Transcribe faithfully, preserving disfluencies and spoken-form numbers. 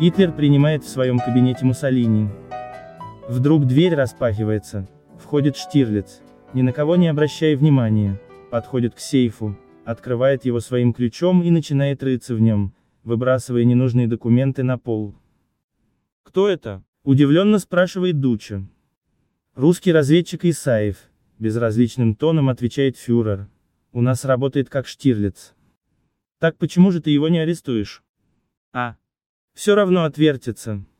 Гитлер принимает в своем кабинете Муссолини. Вдруг дверь распахивается. Входит Штирлиц, ни на кого не обращая внимания, подходит к сейфу, открывает его своим ключом и начинает рыться в нем, выбрасывая ненужные документы на пол. «Кто это?» – удивленно спрашивает Дуччо. «Русский разведчик Исаев», – безразличным тоном отвечает фюрер. «У нас работает как Штирлиц». «Так почему же ты его не арестуешь?» «А. Все равно отвертится».